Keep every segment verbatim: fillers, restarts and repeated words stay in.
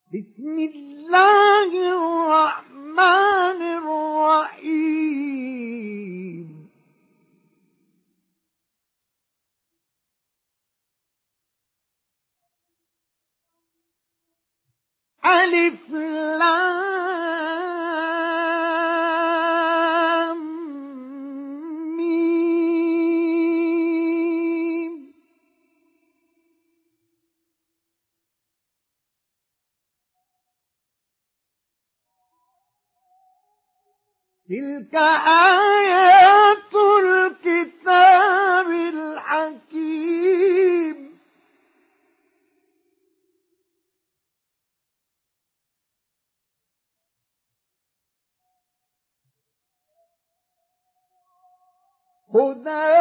بسم الله الرحمن الرحيم ألف لام ميم تلك آيات الكتاب الحكيم هدى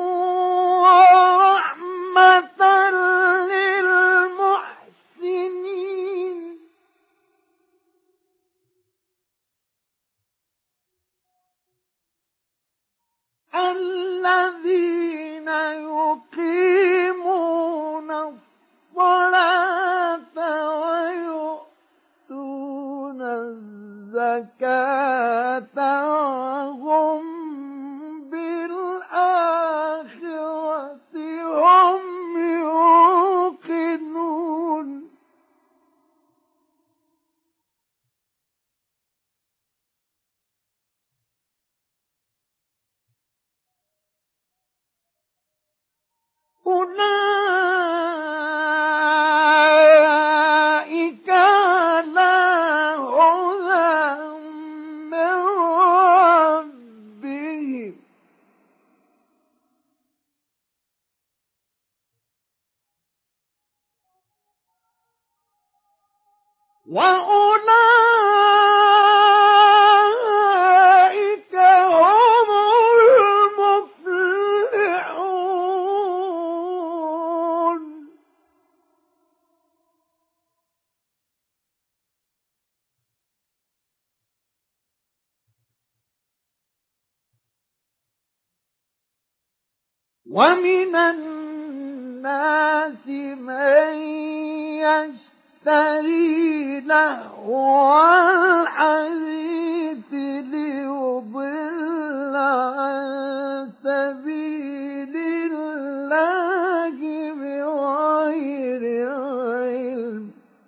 ورحمة للمحسنين الذين يقيمون الصلاة ويؤتون الزكاة وهم بالآخرة هم يوقنون أولئك على هدى من ربهم وأولئك هم المفلحون ومن الناس من يشتري لهو الحديث ليضل عن سبيل الله بغير علم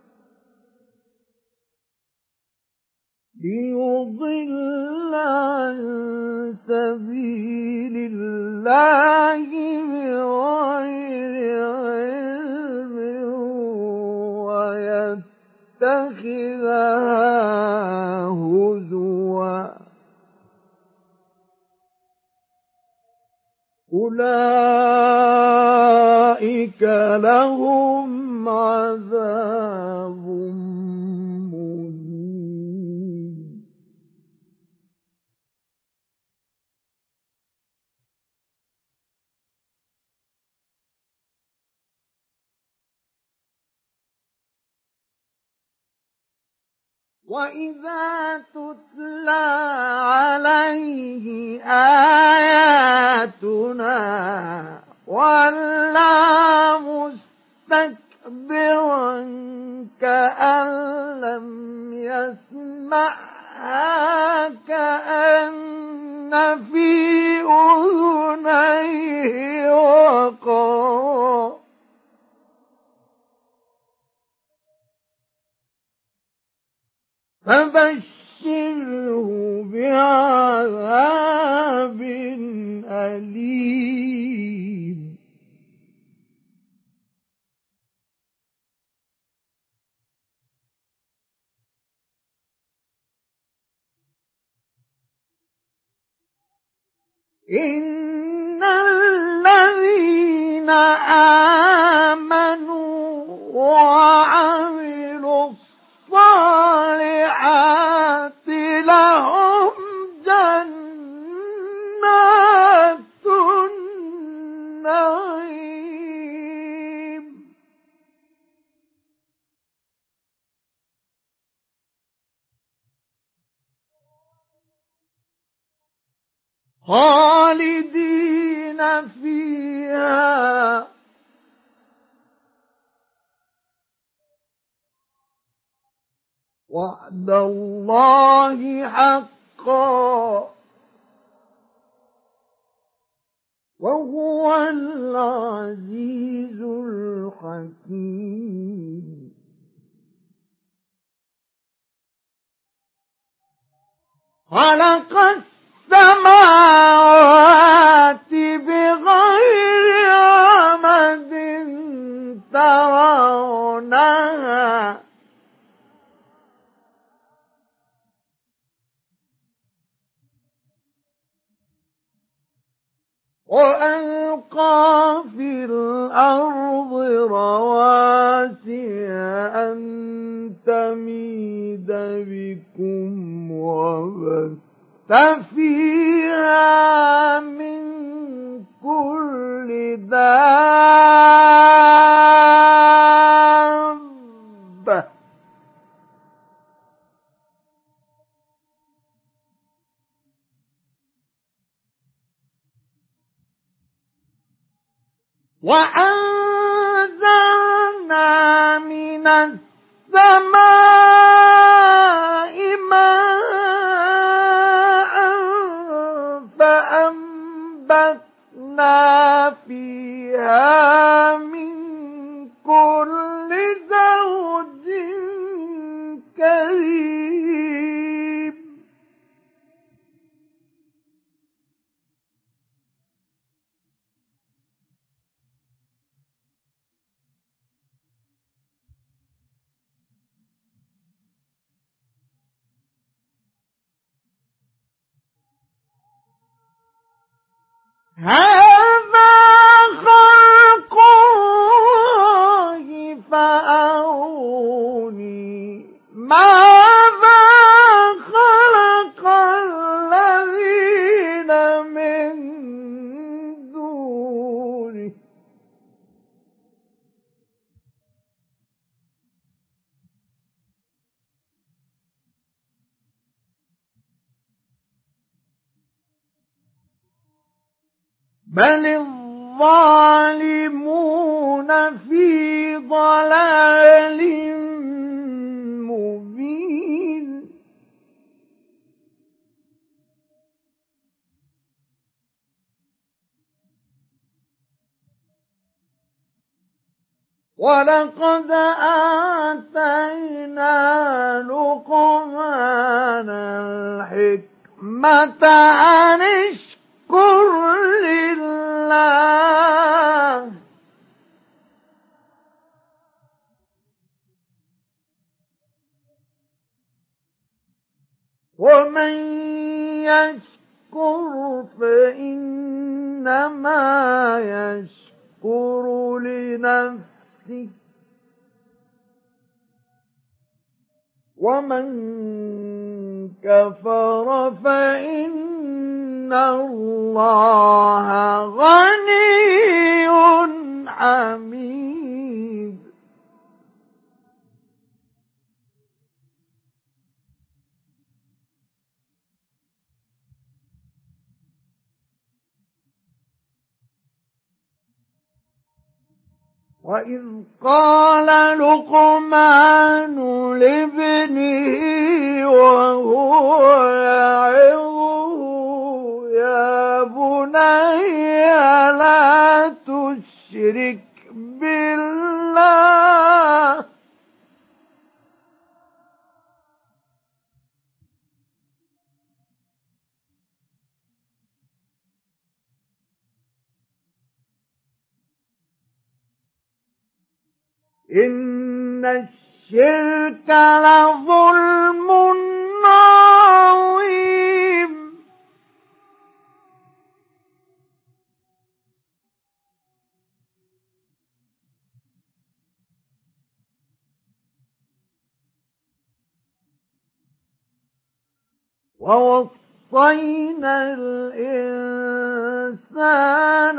ليضل عن سبيل الله بغير علم ويتخذها هزوا أولئك لهم عذاب مهين وإذا تتلى عليه آياتنا ولى مستكبرا كأن لم يسمعها كأن في أذنيه وقرا فبشره بعذاب أليم إن الذين آمنوا وعملوا الصالحات لهم جنات النعيم خالدين فيها وعد الله حقا وهو العزيز الحكيم. خلق السماوات بغير عمد ترونها وألقى في الأرض رواسي أن تميد بكم وبث فيها من كل دابة وأنزلنا من السماء ماء فأنبتنا فيها من كل زوج كريم. هذا خلق الله فأروني ماذا خلق الذين من دونه بل الظالمون في ضلال مبين. ولقد آتينا لقمان الحكمة أن اشكر لله ومن يشكر فإنما يشكر لنفسه ومن كفر فإن الله غني حميد. وإذ قال لقمان لابنه وهو يعظه يا بني لا تشرك بالله إن الشرك لظلم عظيم. ووصينا الإنسان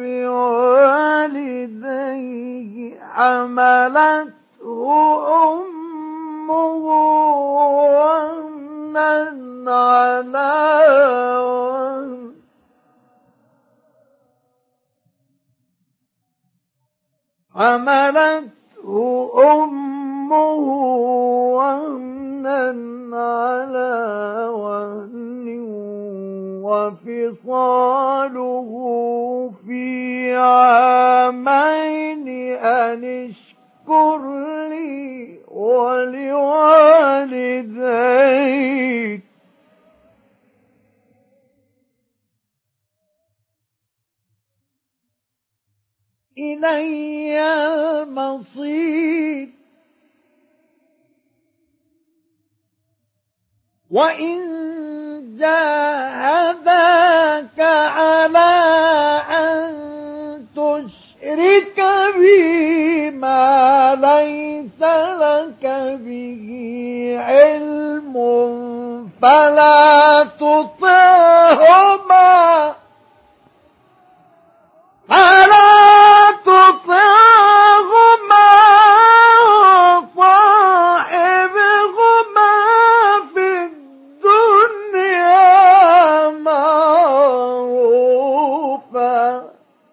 بوالديه حملته أمه وهنا على وهن حملته أمه وهنا فِصَالُهُ فِي عَامَيْنِ أَنِ اشْكُرْ لِي وَلِوَالِدَيْكَ إِلَيَّ الْمَصِيرُ وَإِن جَاهَدَاكَ عَلَىٰ أَن تُشْرِكَ بِي مَا لَيْسَ لَكَ بِهِ عِلْمٌ فَلَا تُطِعْهُمَا فَلَا تُطِعْهُمَا وَصَاحِبْهُمَا فِي الدُّنْيَا مَعْرُوفًا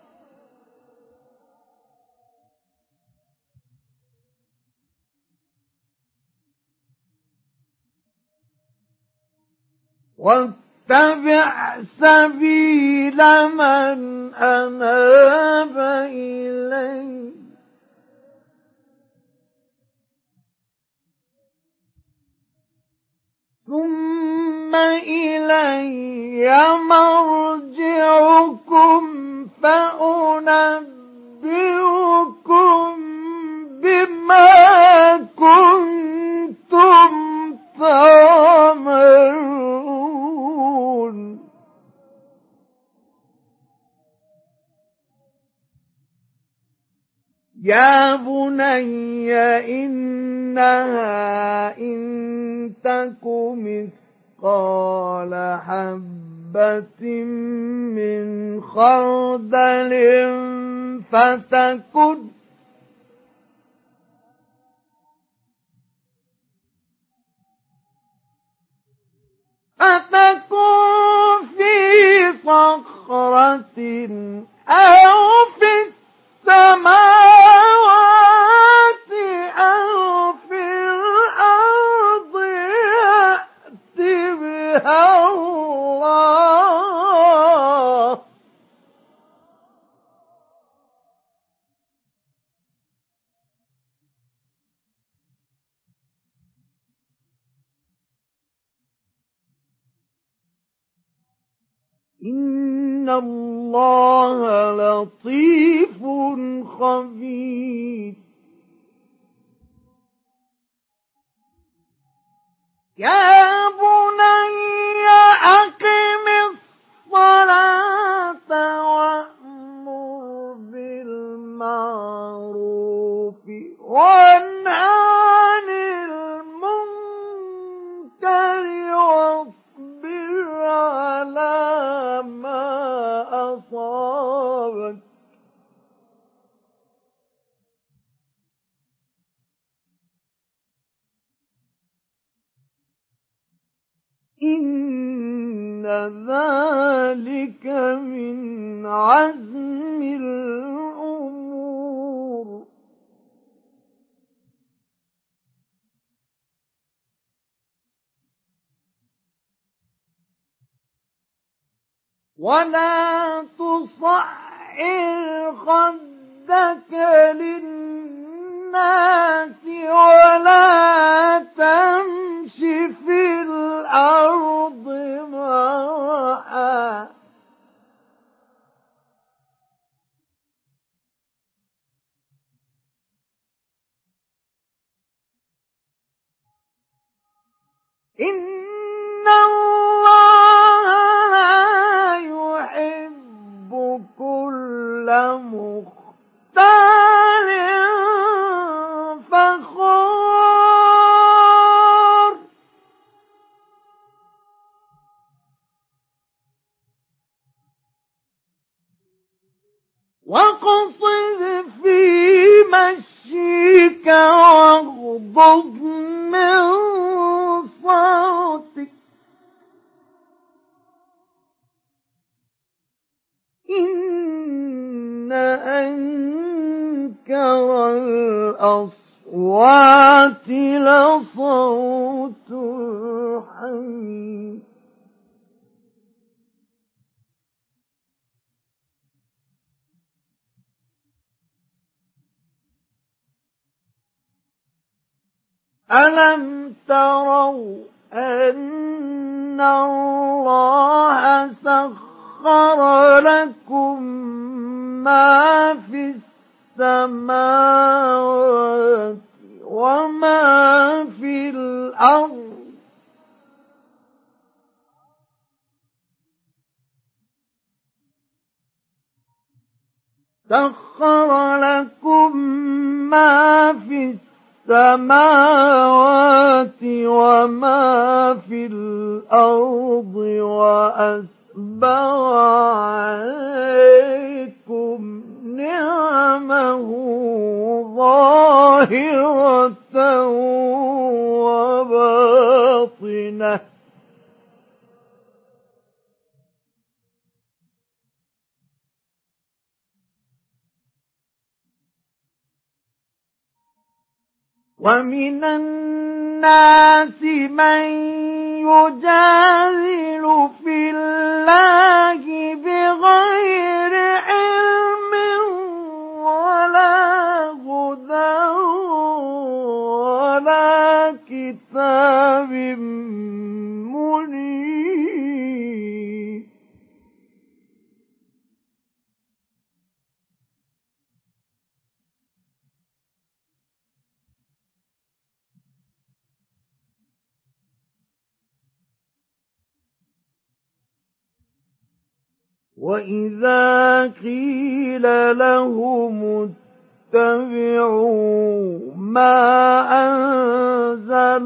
وَاتَّبِعْ سَبِيلَ مَنْ أَنَابَ إِلَيَّ ثُمَّ إِلَيَّ مَرْجِعُكُمْ فَأُنَبِّئُكُم بِمَا كُنتُمْ تَعْمَلُونَ يَا بُنَيَّ إِنَّهَا إِن تَكُ مِثْقَالَ حَبَّةٍ مِّنْ خَرْدَلٍ فَتَكُنْ فَتَكُنْ فِي صَخْرَةٍ أَوْ فِي السَّمَاوَاتِ أَوْ فِي الْأَرْضِ يَأْتِ بِهَا اللَّهُ إِنَّ اللَّهَ لَطِيفٌ خَبِيرٌ يَا بُنَيَّ أَقِمِ الصَّلَاةَ وَأْمُرْ بِالْمَعْرُوفِ وَانْهَ عَنِ الْمُنكَرِ وَاصْبِرْ عَلَىٰ مَا أَصَابَكَ إِنَّ ذَلِكَ مِنْ عَزْمِ الْأُمُورِ وَلَا تُصَعِّرْ خَدَّكَ لِلنَّاسِ وَلَا تَمْشِ فِي الْأَرْضِ مَرَحًا إِنَّ اللَّهَ لَا يُحِبُّ كُلَّ مُخْتَالٍ فَخُورٍ وَاقْصِدْ فِي مَشْيِكَ وَاغْضُضْ مِنْ صَوْتِكَ إِنَّ أَنكَرَ الْأَصْوَاتِ لَصَوْتُ الْحَمِيرِ ألم تروا أن الله سخر لكم ما في السماوات وما في الأرض سخر لكم ما في السماوات وما في الأرض وأسبغ عليكم نعمه ظاهرة وباطنة ومن الناس من يجادل في الله بغير علم ولا هدى ولا كتاب منير وإذا قيل لهم اتبعوا ما أنزل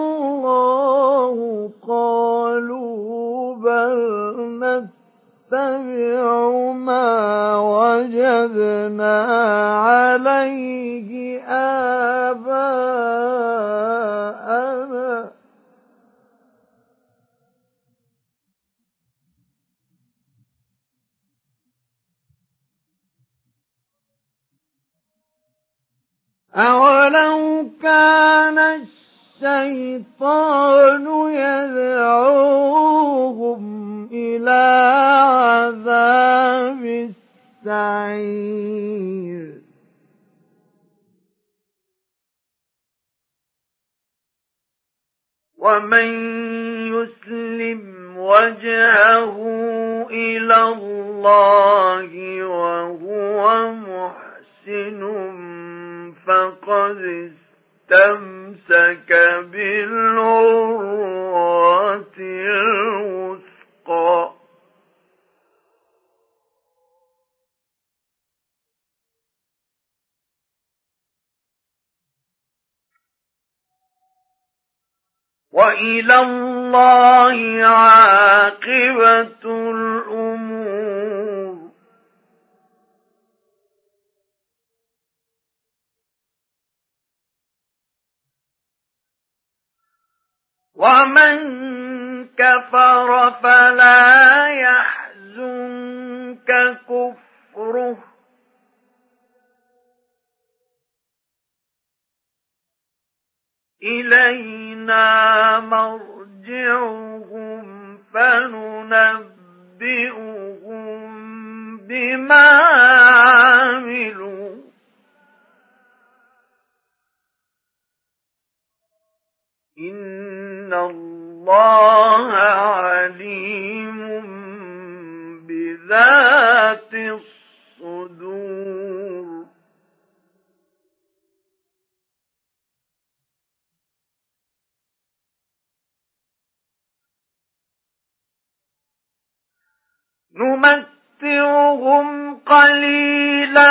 الله قالوا بل نتبع ما وجدنا عليه آباءنا أولو كان الشيطان يدعوهم إلى عذاب السعير ومن يسلم وجهه إلى الله وهو محسن فقد استمسك بالعروة الوثقى وإلى الله عاقبة الأمور ومن كفر فلا يحزنك كفره إلينا مرجعهم فننبئهم بما عملوا إن الله عليم بذات الصدور نمتعهم قليلا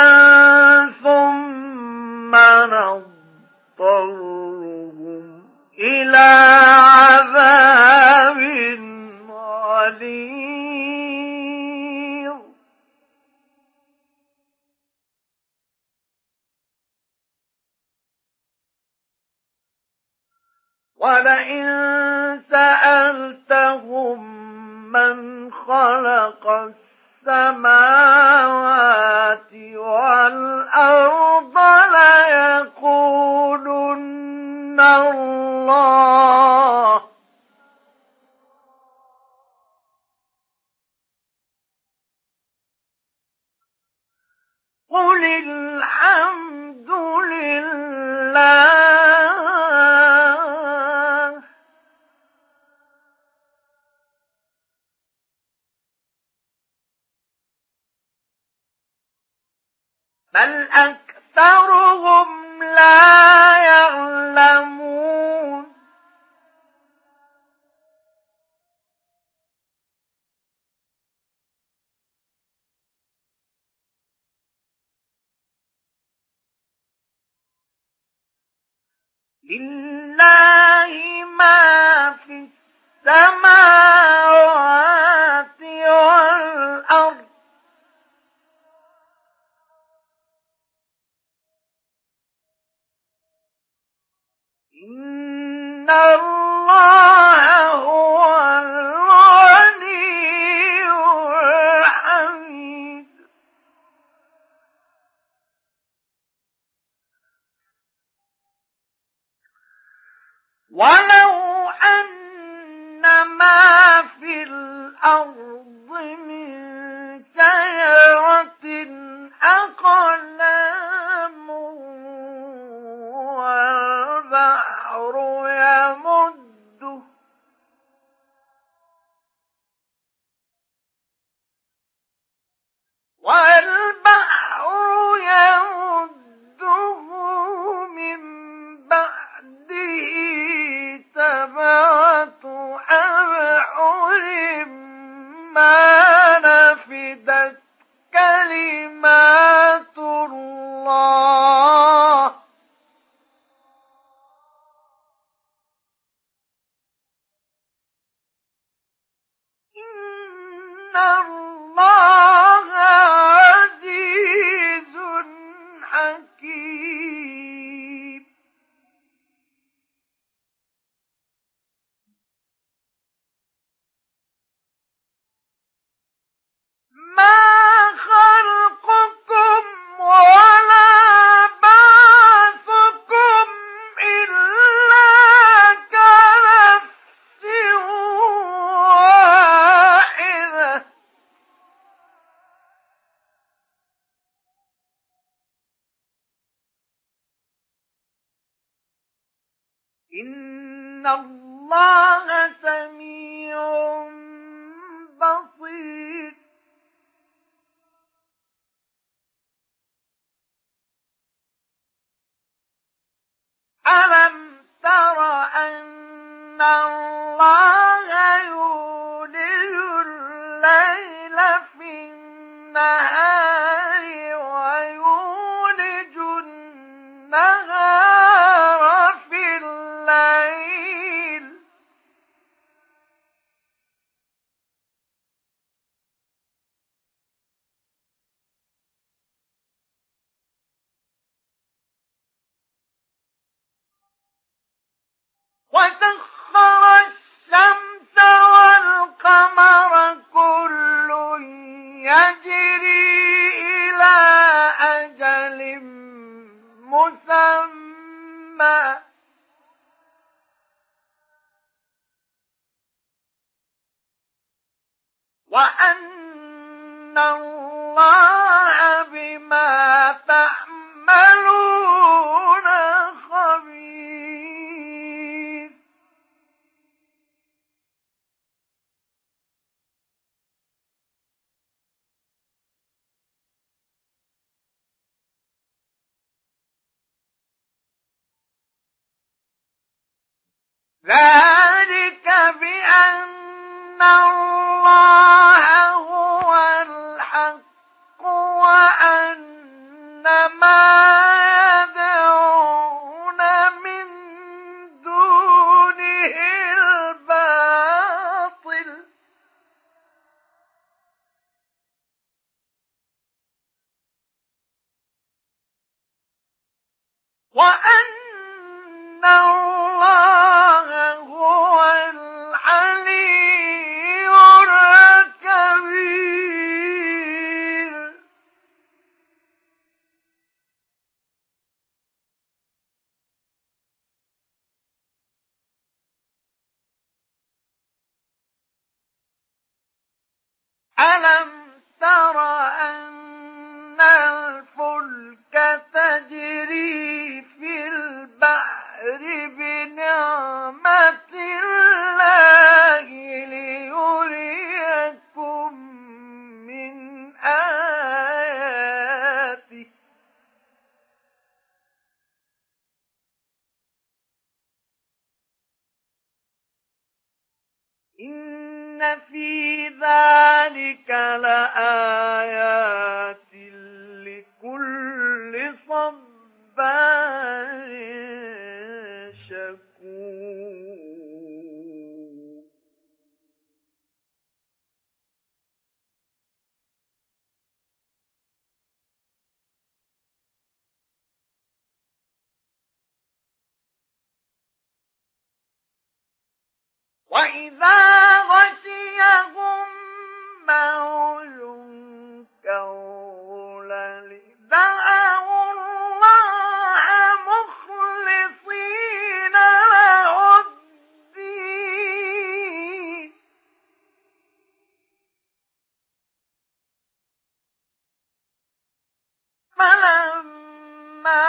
ثم نضطرهم إلى عذاب غليظ ولئن سألتهم من خلق السماوات والأرض ليقولن الله قل الحمد لله بل أكثرهم لا يعلمون لله ما في السماوات والأرض إن الله هو الغني الحميد ولو أن ما في الأرض من شجرة أقلام والبحر يمده والبحر يمده من بعده سبعة أبحر ما نفدت كلمات الله إن الله عزيز حكيم ما خلقكم ولا بعثكم إلا كنفس واحدة إن الله سميع بصير ألم تر أن الله يولج الليل في النهار ويولج النهار في الليل وسخر الشمس والقمر كل يجري إلى أجل مسمى وأن الله بما تعملون خبير ذلك بأن الله هو الحق وأن ما يدعون من دونه الباطل وأن الله هو العلي الكبير ألم تر أن الفلك تجري في البحر بنعمة الله ليريكم من آياته إن في ذلك لآيات لكل صبار شكور. وإذا غشيهم موج كالظلل دعوا الله مخلصين له الدين فلما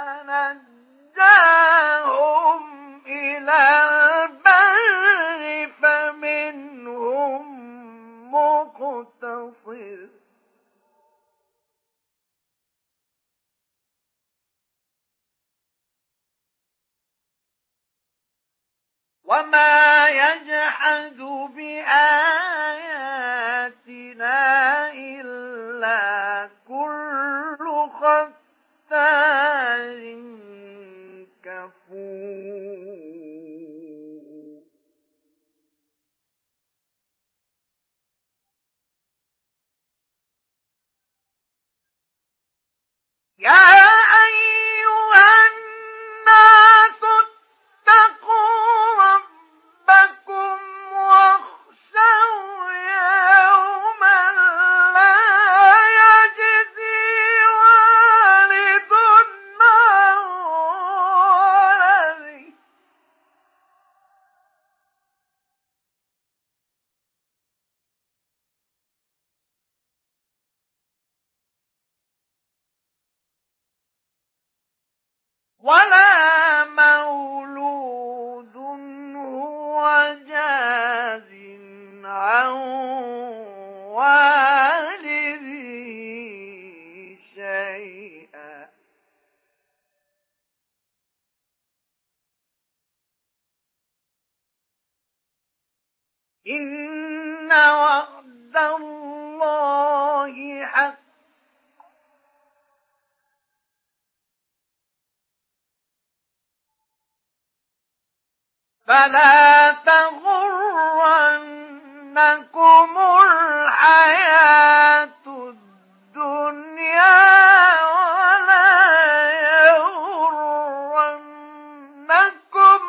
نجاهم إلى البر فمنهم مقتصد وما يجحد بآياتنا إلا كل ختار كفور. يا أيها الناس اتقوا ربكم واخشوا يوما لا يجزي والد عن ولده ولا مولود هو جاز عن والده شيئا إن وعد الله حق فلا تغرنكم الحياة الدنيا ولا يغرنكم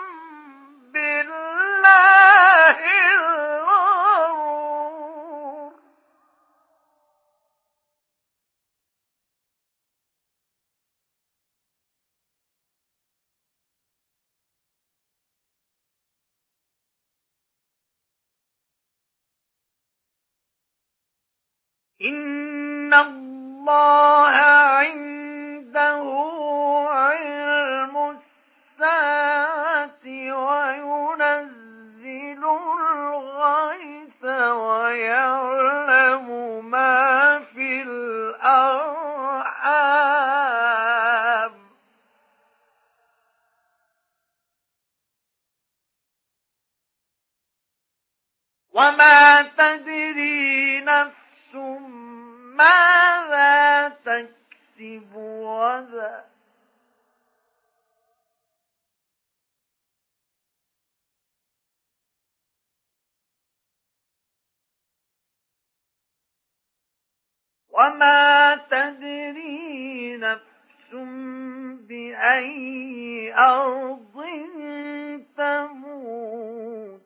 بالله الغرور. إن الله عنده علم الساعة وينزل الغيث ويعلم ما في الأرحام وما تدري نفس ماذا تكسب غدا وما تدري نفس بأي أرض تموت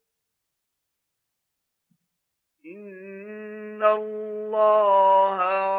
إن الله